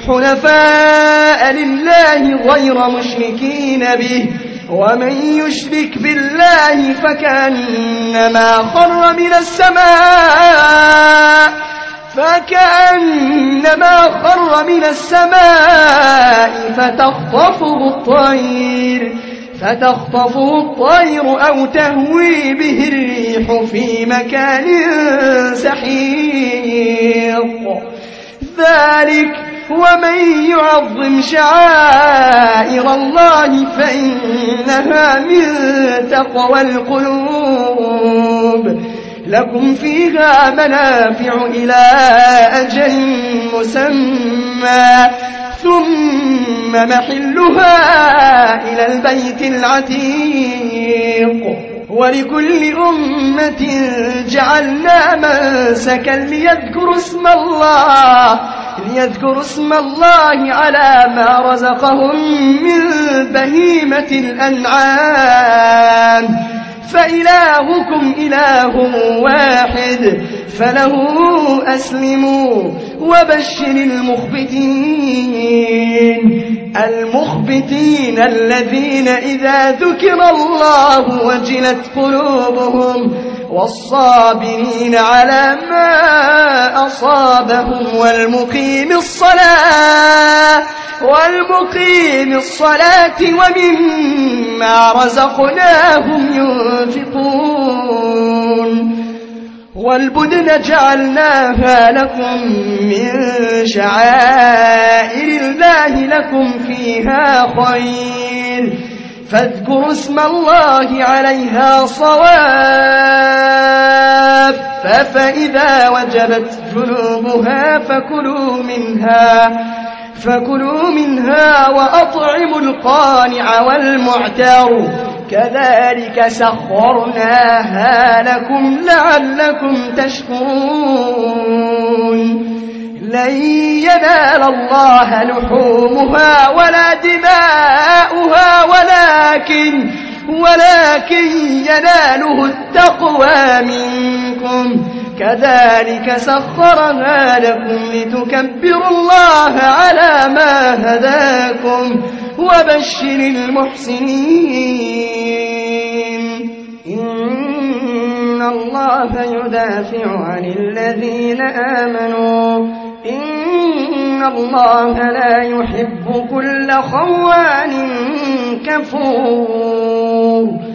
حنفاء لله غير مشركين به ومن يشرك بالله فكأنما خر من السماء فتخطفه الطير أو تهوي به الريح في مكان سحيق ذلك ومن يعظم شعائر الله فإنها من تقوى القلوب لكم فيها منافع إلى أجل مسمى ثم محلها إلى البيت العتيق ولكل أمة جعلنا منسكا ليذكروا اسم الله على ما رزقهم من بهيمة الأنعام فإلهكم إله واحد فله أسلموا وبشر المخبتين الذين إذا ذكر الله وجلت قلوبهم والصابرين على ما أصابهم والمقيم الصلاة ومما رزقناهم ينفقون والبدن جعلناها لكم من شعائر الله لكم فيها خير فاذكروا اسم الله عليها صواف فإذا وجبت جنوبها فكلوا منها وأطعموا القانع والمعتر كذلك سخرناها لكم لعلكم تشكرون لن ينال الله لحومها ولا دماؤها ولكن يناله التقوى منكم كذلك سخرها لكم لتكبروا الله على ما هداكم وبشر المحسنين إن الله يدافع عن الذين آمنوا إن الله لا يحب كل خوان كفور